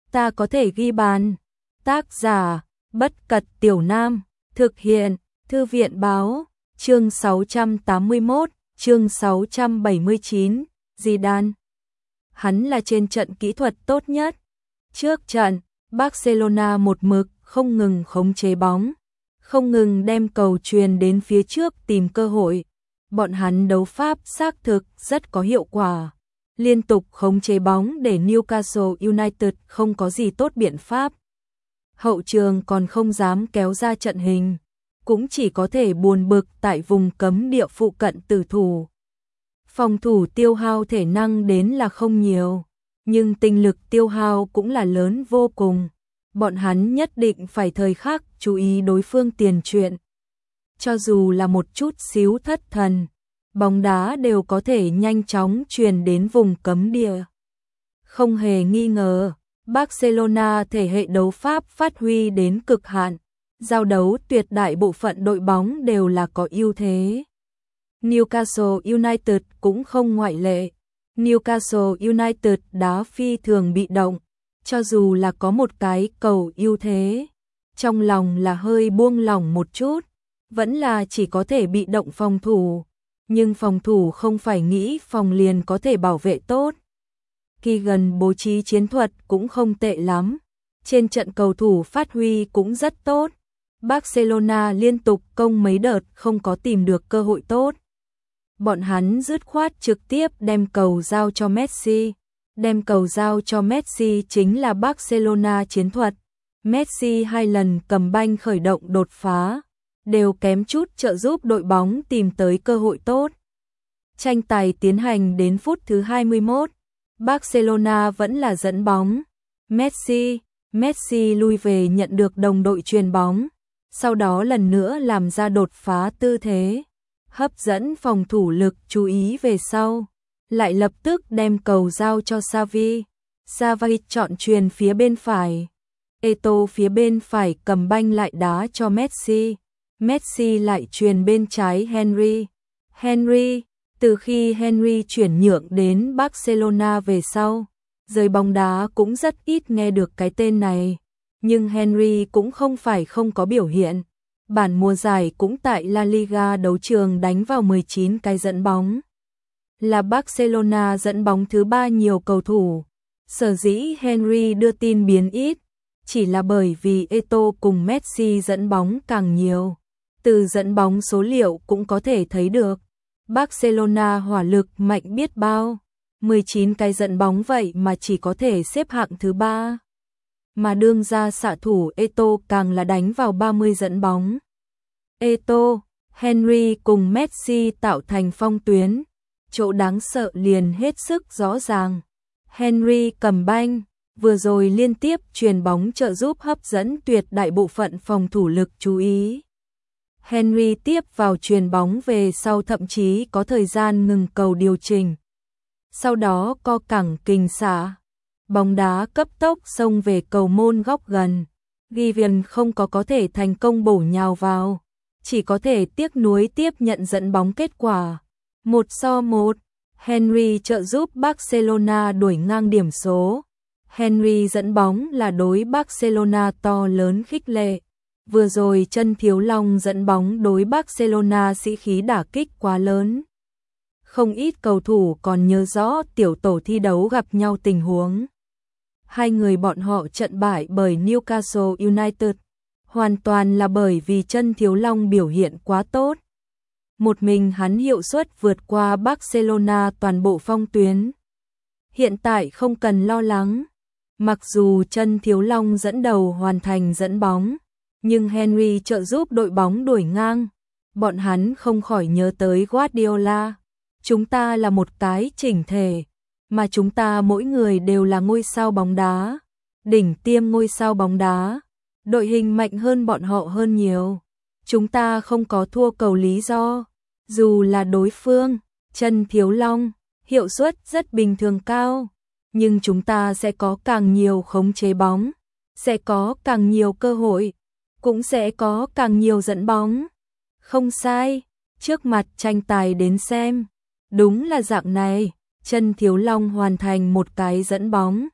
ta có thể ghi bàn. Tác giả, Bất Cật Tiểu Nam, thực hiện, Thư viện Báo, chương 681, chương 679, Zidane. Hắn là trên trận kỹ thuật tốt nhất. Trước trận, Barcelona một mực không ngừng khống chế bóng, không ngừng đem cầu truyền đến phía trước tìm cơ hội. Bọn hắn đấu pháp xác thực rất có hiệu quả, liên tục khống chế bóng để Newcastle United không có gì tốt biện pháp. Hậu trường còn không dám kéo ra trận hình, cũng chỉ có thể buồn bực tại vùng cấm địa phụ cận tử thủ. Phòng thủ tiêu hao thể năng đến là không nhiều, nhưng tinh lực tiêu hao cũng là lớn vô cùng. Bọn hắn nhất định phải thời khắc chú ý đối phương tiền truyện. Cho dù là một chút xíu thất thần, bóng đá đều có thể nhanh chóng truyền đến vùng cấm địa. Không hề nghi ngờ, Barcelona thể hệ đấu pháp phát huy đến cực hạn, giao đấu tuyệt đại bộ phận đội bóng đều là có ưu thế. Newcastle United cũng không ngoại lệ. Newcastle United đá phi thường bị động, cho dù là có một cái cầu ưu thế, trong lòng là hơi buông lỏng một chút, vẫn là chỉ có thể bị động phòng thủ, nhưng phòng thủ không phải nghĩ phòng liền có thể bảo vệ tốt. Khi gần bố trí chiến thuật cũng không tệ lắm, trên trận cầu thủ phát huy cũng rất tốt. Barcelona liên tục công mấy đợt không có tìm được cơ hội tốt. Bọn hắn dứt khoát trực tiếp đem cầu giao cho Messi. Đem cầu giao cho Messi chính là Barcelona chiến thuật. Messi 2 lần cầm banh khởi động đột phá, đều kém chút trợ giúp đội bóng tìm tới cơ hội tốt. Tranh tài tiến hành đến phút thứ 21, Barcelona vẫn là dẫn bóng. Messi lui về nhận được đồng đội chuyền bóng, sau đó lần nữa làm ra đột phá tư thế, hấp dẫn phòng thủ lực chú ý về sau, lại lập tức đem cầu giao cho Xavi. Xavi chọn chuyền phía bên phải, Eto'o phía bên phải cầm banh lại đá cho Messi. Messi lại chuyền bên trái Henry. Từ khi Henry chuyển nhượng đến Barcelona về sau, giới bóng đá cũng rất ít nghe được cái tên này, nhưng Henry cũng không phải không có biểu hiện. Bản mùa giải cũng tại La Liga đấu trường đánh vào 19 cái dẫn bóng. Là Barcelona dẫn bóng thứ 3 nhiều cầu thủ. Sở dĩ Henry đưa tin biến ít, chỉ là bởi vì Eto'o cùng Messi dẫn bóng càng nhiều. Từ dẫn bóng số liệu cũng có thể thấy được, Barcelona hỏa lực mạnh biết bao. 19 cái dẫn bóng vậy mà chỉ có thể xếp hạng thứ 3. Mà đương ra xạ thủ Eto'o càng là đánh vào 30 dẫn bóng. Eto'o, Henry cùng Messi tạo thành phong tuyến, chỗ đáng sợ liền hết sức rõ ràng. Henry cầm banh, vừa rồi liên tiếp chuyền bóng trợ giúp hấp dẫn tuyệt đại bộ phận phòng thủ lực chú ý. Henry tiếp vào chuyền bóng về sau thậm chí có thời gian ngừng cầu điều chỉnh. Sau đó co cẳng kình xả, bóng đá cấp tốc xông về cầu môn góc gần. Givian không có thể thành công bổ nhào vào, chỉ có thể tiếc nuối tiếp nhận dẫn bóng kết quả. 1-1, Henry trợ giúp Barcelona đuổi ngang điểm số. Henry dẫn bóng là đối Barcelona to lớn khích lệ. Vừa rồi chân thiếu long dẫn bóng đối Barcelona sĩ khí đả kích quá lớn. Không ít cầu thủ còn nhớ rõ tiểu tổ thi đấu gặp nhau tình huống. Hai người bọn họ trận bại bởi Newcastle United, hoàn toàn là bởi vì chân thiếu long biểu hiện quá tốt. Một mình hắn hiệu suất vượt qua Barcelona toàn bộ phong tuyến. Hiện tại không cần lo lắng, mặc dù chân thiếu long dẫn đầu hoàn thành dẫn bóng, nhưng Henry trợ giúp đội bóng đuổi ngang. Bọn hắn không khỏi nhớ tới Guardiola. Chúng ta là một cái chỉnh thể, mà chúng ta mỗi người đều là ngôi sao bóng đá, đỉnh tiêm ngôi sao bóng đá. Đội hình mạnh hơn bọn họ hơn nhiều. Chúng ta không có thua cầu lý do. Dù là đối phương, chân thiếu long, hiệu suất rất bình thường cao, nhưng chúng ta sẽ có càng nhiều khống chế bóng, sẽ có càng nhiều cơ hội, cũng sẽ có càng nhiều dẫn bóng. Không sai, trước mặt tranh tài đến xem, đúng là dạng này. Chân thiếu long hoàn thành một cái dẫn bóng,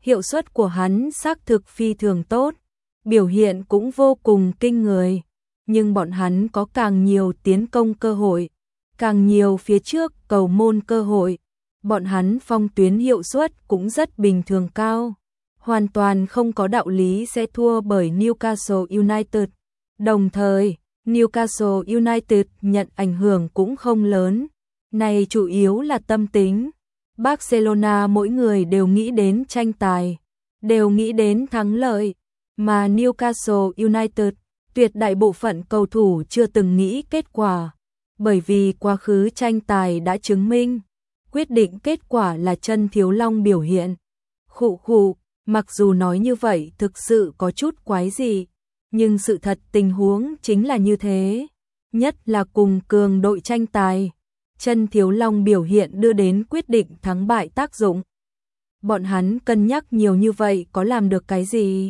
Hiệu suất của hắn xác thực phi thường tốt, biểu hiện cũng vô cùng kinh người, nhưng bọn hắn có càng nhiều tiến công cơ hội, càng nhiều phía trước cầu môn cơ hội, bọn hắn phong tuyến hiệu suất cũng rất bình thường cao, hoàn toàn không có đạo lý sẽ thua bởi Newcastle United. Đồng thời, Newcastle United nhận ảnh hưởng cũng không lớn, này chủ yếu là tâm tính. Barcelona mỗi người đều nghĩ đến tranh tài, đều nghĩ đến thắng lợi, mà Newcastle United, tuyệt đại bộ phận cầu thủ chưa từng nghĩ kết quả, bởi vì quá khứ tranh tài đã chứng minh, quyết định kết quả là Chân Thiếu Long biểu hiện. Khụ khụ, mặc dù nói như vậy thực sự có chút quái dị, nhưng sự thật tình huống chính là như thế, nhất là cùng cường đội tranh tài. Chân Thiếu Long biểu hiện đưa đến quyết định thắng bại tác dụng. Bọn hắn cân nhắc nhiều như vậy có làm được cái gì?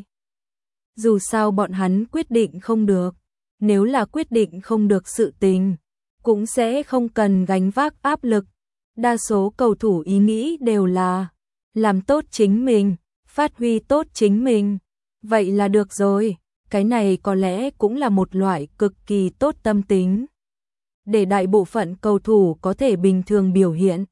Dù sao bọn hắn quyết định không được, nếu là quyết định không được sự tình, cũng sẽ không cần gánh vác áp lực. Đa số cầu thủ ý nghĩ đều là làm tốt chính mình, phát huy tốt chính mình. Vậy là được rồi, cái này có lẽ cũng là một loại cực kỳ tốt tâm tính. Để đại bộ phận cầu thủ có thể bình thường biểu hiện,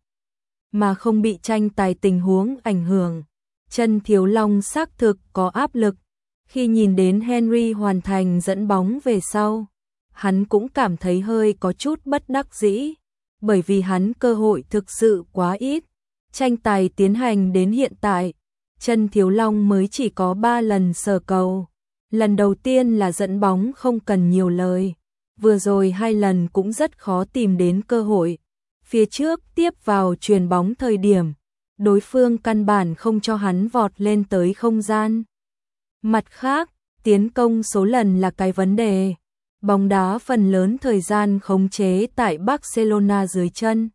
mà không bị tranh tài tình huống ảnh hưởng. Chân Thiếu Long xác thực có áp lực, khi nhìn đến Henry hoàn thành dẫn bóng về sau, hắn cũng cảm thấy hơi có chút bất đắc dĩ, bởi vì hắn cơ hội thực sự quá ít. Tranh tài tiến hành đến hiện tại, Chân Thiếu Long mới chỉ có 3 lần sờ cầu. Lần đầu tiên là dẫn bóng không cần nhiều lời, vừa rồi 2 lần cũng rất khó tìm đến cơ hội. Phía trước tiếp vào chuyền bóng thời điểm, đối phương căn bản không cho hắn vọt lên tới không gian. Mặt khác, tiến công số lần là cái vấn đề. Bóng đá phần lớn thời gian khống chế tại Barcelona dưới chân.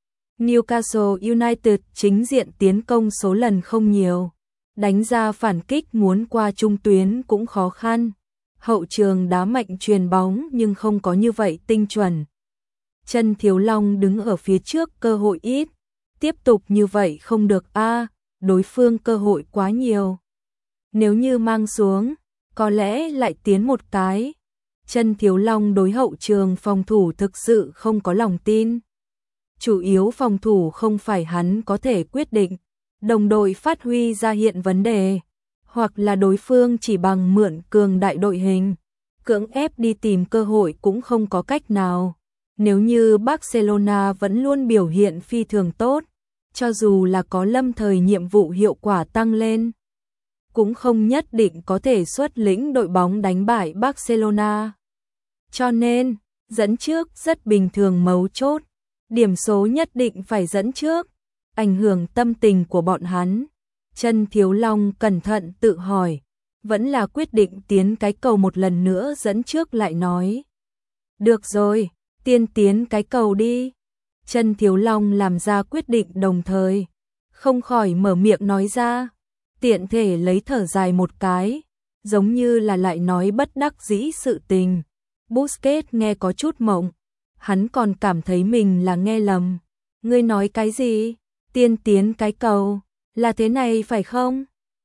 Newcastle United chính diện tiến công số lần không nhiều, đánh ra phản kích muốn qua trung tuyến cũng khó khăn. Hậu trường đá mạnh chuyền bóng nhưng không có như vậy tinh chuẩn. Chân Thiếu Long đứng ở phía trước cơ hội ít, tiếp tục như vậy không được đối phương cơ hội quá nhiều. Nếu như mang xuống, có lẽ lại tiến một cái. Chân Thiếu Long đối hậu trường phòng thủ thực sự không có lòng tin. Chủ yếu phòng thủ không phải hắn có thể quyết định, đồng đội phát huy ra hiện vấn đề, hoặc là đối phương chỉ bằng mượn cường đại đội hình, cưỡng ép đi tìm cơ hội cũng không có cách nào. Nếu như Barcelona vẫn luôn biểu hiện phi thường tốt, cho dù là có lâm thời nhiệm vụ hiệu quả tăng lên, cũng không nhất định có thể xuất lĩnh đội bóng đánh bại Barcelona. Cho nên, dẫn trước rất bình thường mấu chốt, điểm số nhất định phải dẫn trước, ảnh hưởng tâm tình của bọn hắn. Chân Thiếu Long cẩn thận tự hỏi, vẫn là quyết định tiến cái cầu một lần nữa dẫn trước lại nói. Được rồi, tiên tiến cái cầu đi. Chân Thiếu Long làm ra quyết định đồng thời, không khỏi mở miệng nói ra, tiện thể lấy thở dài một cái, giống như là lại nói bất đắc dĩ sự tình. Busquets nghe có chút mộng, hắn còn cảm thấy mình là nghe lầm. Ngươi nói cái gì? Tiên tiến cái cầu, là thế này phải không?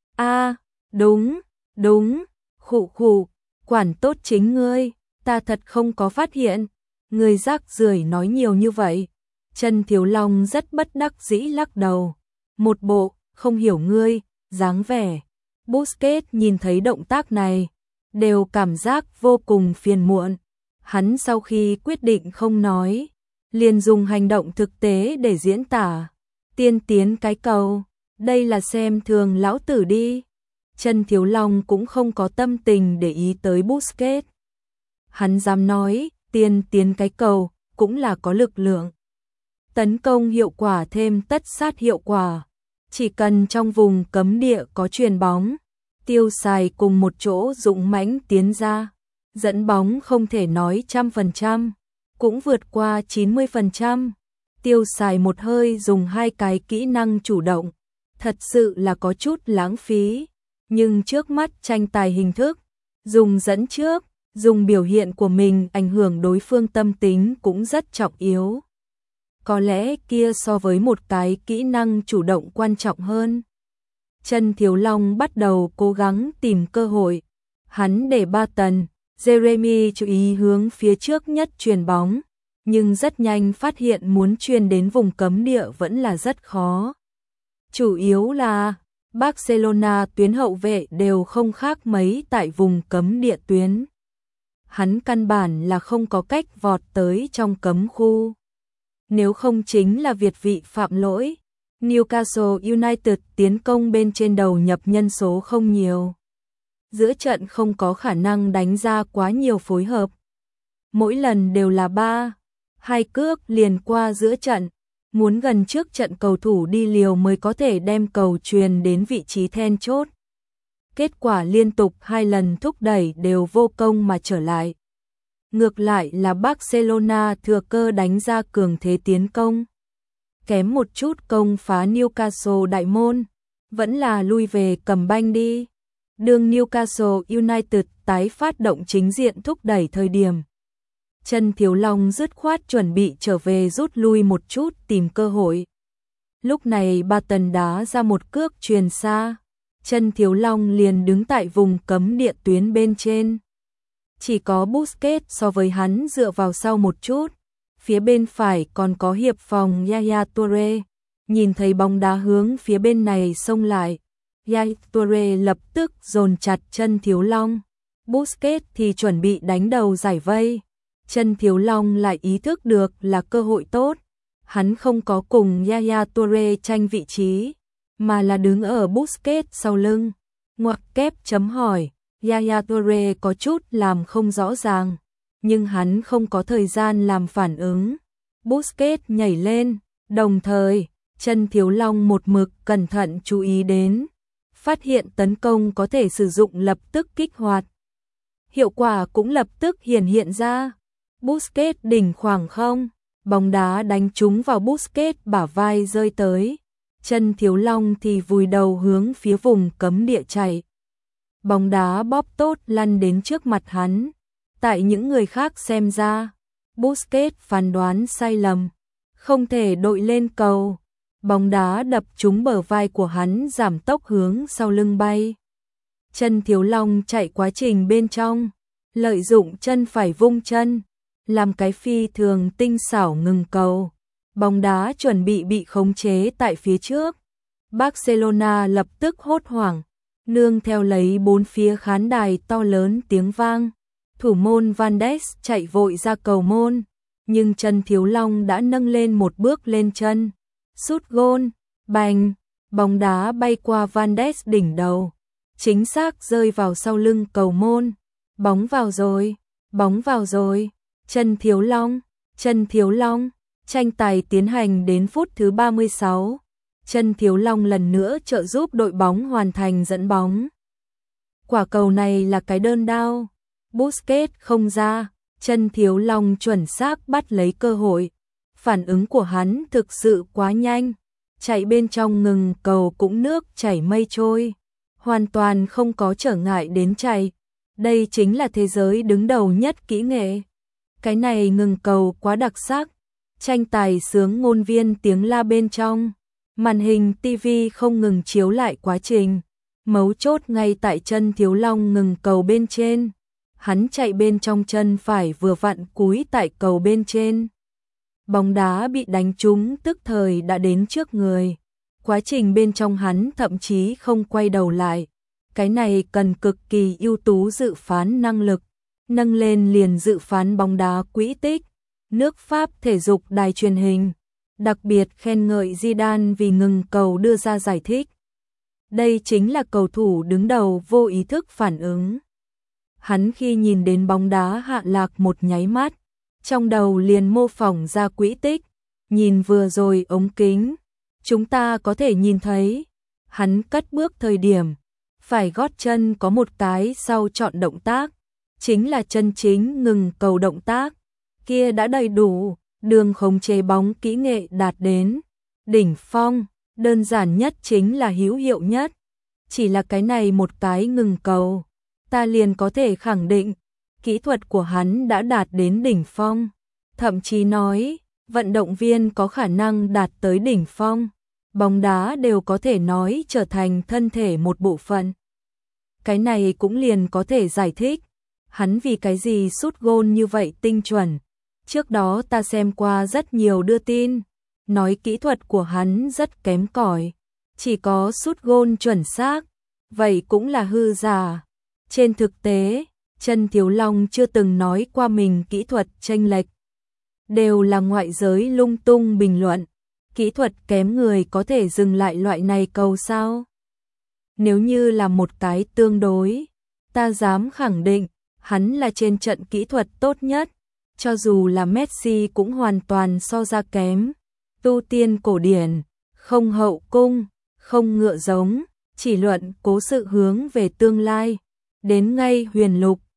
Đúng, khụ khụ, quản tốt chính ngươi, ta thật không có phát hiện. Ngươi rác rưởi nói nhiều như vậy. Chân Thiếu Long rất bất đắc dĩ lắc đầu, một bộ không hiểu ngươi dáng vẻ. Busquets nhìn thấy động tác này, đều cảm giác vô cùng phiền muộn. Hắn sau khi quyết định không nói, liền dùng hành động thực tế để diễn tả. Tiên tiến cái cầu, đây là xem thường lão tử đi. Chân Thiếu Long cũng không có tâm tình để ý tới Busquets. Hắn dám nói, tiên tiến cái cầu, cũng là có lực lượng. Tấn công hiệu quả thêm tất sát hiệu quả. Chỉ cần trong vùng cấm địa có chuyền bóng, Tiêu Sài cùng một chỗ dũng mãnh tiến ra. Dẫn bóng không thể nói 100%, cũng vượt qua 90%. Tiêu Sài một hơi dùng 2 cái kỹ năng chủ động, thật sự là có chút lãng phí. Nhưng trước mắt tranh tài hình thức, dùng dẫn trước, dùng biểu hiện của mình ảnh hưởng đối phương tâm tính cũng rất trọng yếu. Có lẽ kia so với một cái kỹ năng chủ động quan trọng hơn. Chân Thiếu Long bắt đầu cố gắng tìm cơ hội. Hắn để Barton, Jeremy chú ý hướng phía trước nhất chuyền bóng, nhưng rất nhanh phát hiện muốn chuyền đến vùng cấm địa vẫn là rất khó. Chủ yếu là Barcelona tuyến hậu vệ đều không khác mấy tại vùng cấm địa tuyến. Hắn căn bản là không có cách vọt tới trong cấm khu. Nếu không chính là Việt vị phạm lỗi, Newcastle United tiến công bên trên đầu nhập nhân số không nhiều. Giữa trận không có khả năng đánh ra quá nhiều phối hợp. Mỗi lần đều là 2 cước liền qua giữa trận, muốn gần trước trận cầu thủ đi liều mới có thể đem cầu truyền đến vị trí then chốt. Kết quả liên tục 2 lần thúc đẩy đều vô công mà trở lại. Ngược lại là Barcelona thừa cơ đánh ra cường thế tiến công. Kém một chút công phá Newcastle đại môn, vẫn là lui về cầm banh đi. Đường Newcastle United tái phát động chính diện thúc đẩy thời điểm. Chân Thiếu Long dứt khoát chuẩn bị trở về rút lui một chút tìm cơ hội. Lúc này Barton đá ra một cước chuyền xa. Chân Thiếu Long liền đứng tại vùng cấm địa tuyến bên trên. Chỉ có Busquets so với hắn dựa vào sau một chút. Phía bên phải còn có hiệp phòng Yaya Toure. Nhìn thấy bóng đá hướng phía bên này xông lại. Yaya Toure lập tức dồn chặt Chân Thiếu Long. Busquets thì chuẩn bị đánh đầu giải vây. Chân Thiếu Long lại ý thức được là cơ hội tốt. Hắn không có cùng Yaya Toure tranh vị trí, mà là đứng ở Busquets sau lưng. Ngoặc kép chấm hỏi, Yaya Toure có chút làm không rõ ràng, nhưng hắn không có thời gian làm phản ứng. Busquets nhảy lên, đồng thời, Chân Thiếu Long một mực cẩn thận chú ý đến. Phát hiện tấn công có thể sử dụng lập tức kích hoạt. Hiệu quả cũng lập tức hiện ra. Busquets đỉnh khoảng không, bóng đá đánh trúng vào Busquets bả vai rơi tới. Chân Thiếu Long thì vùi đầu hướng phía vùng cấm địa chạy. Bóng đá bóp tốt lăn đến trước mặt hắn. Tại những người khác xem ra, Busquets phán đoán sai lầm, không thể đội lên cầu. Bóng đá đập trúng bờ vai của hắn giảm tốc hướng sau lưng bay. Chân Thiếu Long chạy quá trình bên trong, lợi dụng chân phải vung chân, làm cái phi thường tinh xảo ngừng cầu. Bóng đá chuẩn bị khống chế tại phía trước. Barcelona lập tức hốt hoảng, nương theo lấy bốn phía khán đài to lớn tiếng vang. Thủ môn Van Dijk chạy vội ra cầu môn, nhưng Chân Thiếu Long đã nâng lên một bước lên chân. Sút gôn, bành, bóng đá bay qua Van Dijk đỉnh đầu, chính xác rơi vào sau lưng cầu môn. Bóng vào rồi, bóng vào rồi. Chân Thiếu Long, tranh tài tiến hành đến phút thứ 36. Chân Thiếu Long lần nữa trợ giúp đội bóng hoàn thành dẫn bóng. Quả cầu này là cái đơn đao. Busquets không ra, Chân Thiếu Long chuẩn xác bắt lấy cơ hội. Phản ứng của hắn thực sự quá nhanh. Chạy bên trong ngừng cầu cũng nước chảy mây trôi. Hoàn toàn không có trở ngại đến chạy. Đây chính là thế giới đứng đầu nhất kỹ nghệ. Cái này ngừng cầu quá đặc sắc. Tranh tài sướng ngôn viên tiếng la bên trong. Màn hình TV không ngừng chiếu lại quá trình. Mấu chốt ngay tại Chân Thiếu Long ngừng cầu bên trên. Hắn chạy bên trong chân phải vừa vặn cúi tại cầu bên trên. Bóng đá bị đánh trúng tức thời đã đến trước người. Quá trình bên trong hắn thậm chí không quay đầu lại. Cái này cần cực kỳ ưu tú dự phán năng lực. Nâng lên liền dự phán bóng đá quỹ tích. Nước Pháp thể dục đài truyền hình đặc biệt khen ngợi Zidane vì ngừng cầu đưa ra giải thích. Đây chính là cầu thủ đứng đầu vô ý thức phản ứng. Hắn khi nhìn đến bóng đá hạ lạc một nháy mắt, trong đầu liền mô phỏng ra quỹ tích. Nhìn vừa rồi ống kính, chúng ta có thể nhìn thấy, hắn cất bước thời điểm, phải gót chân có một cái sau chọn động tác, chính là chân chính ngừng cầu động tác, kia đã đầy đủ, đường khống chế bóng kỹ nghệ đạt đến đỉnh phong, đơn giản nhất chính là hữu hiệu nhất. Chỉ là cái này một cái ngừng cầu, ta liền có thể khẳng định, kỹ thuật của hắn đã đạt đến đỉnh phong, thậm chí nói, vận động viên có khả năng đạt tới đỉnh phong. bóng đá đều có thể nói trở thành thân thể một bộ phận. Cái này cũng liền có thể giải thích, hắn vì cái gì sút gôn như vậy tinh chuẩn. Trước đó ta xem qua rất nhiều đưa tin, nói kỹ thuật của hắn rất kém cỏi, chỉ có sút gôn chuẩn xác, vậy cũng là hư giả. Trên thực tế, Trần Thiếu Long chưa từng nói qua mình kỹ thuật chênh lệch, đều là ngoại giới lung tung bình luận. Kỹ thuật kém người có thể dừng lại loại này cầu sao? Nếu như là một cái tương đối, ta dám khẳng định, hắn là trên trận kỹ thuật tốt nhất, cho dù là Messi cũng hoàn toàn so ra kém. Tu tiên cổ điển, không hậu cung, không ngựa giống, chỉ luận cố sự hướng về tương lai, đến ngay huyền lục,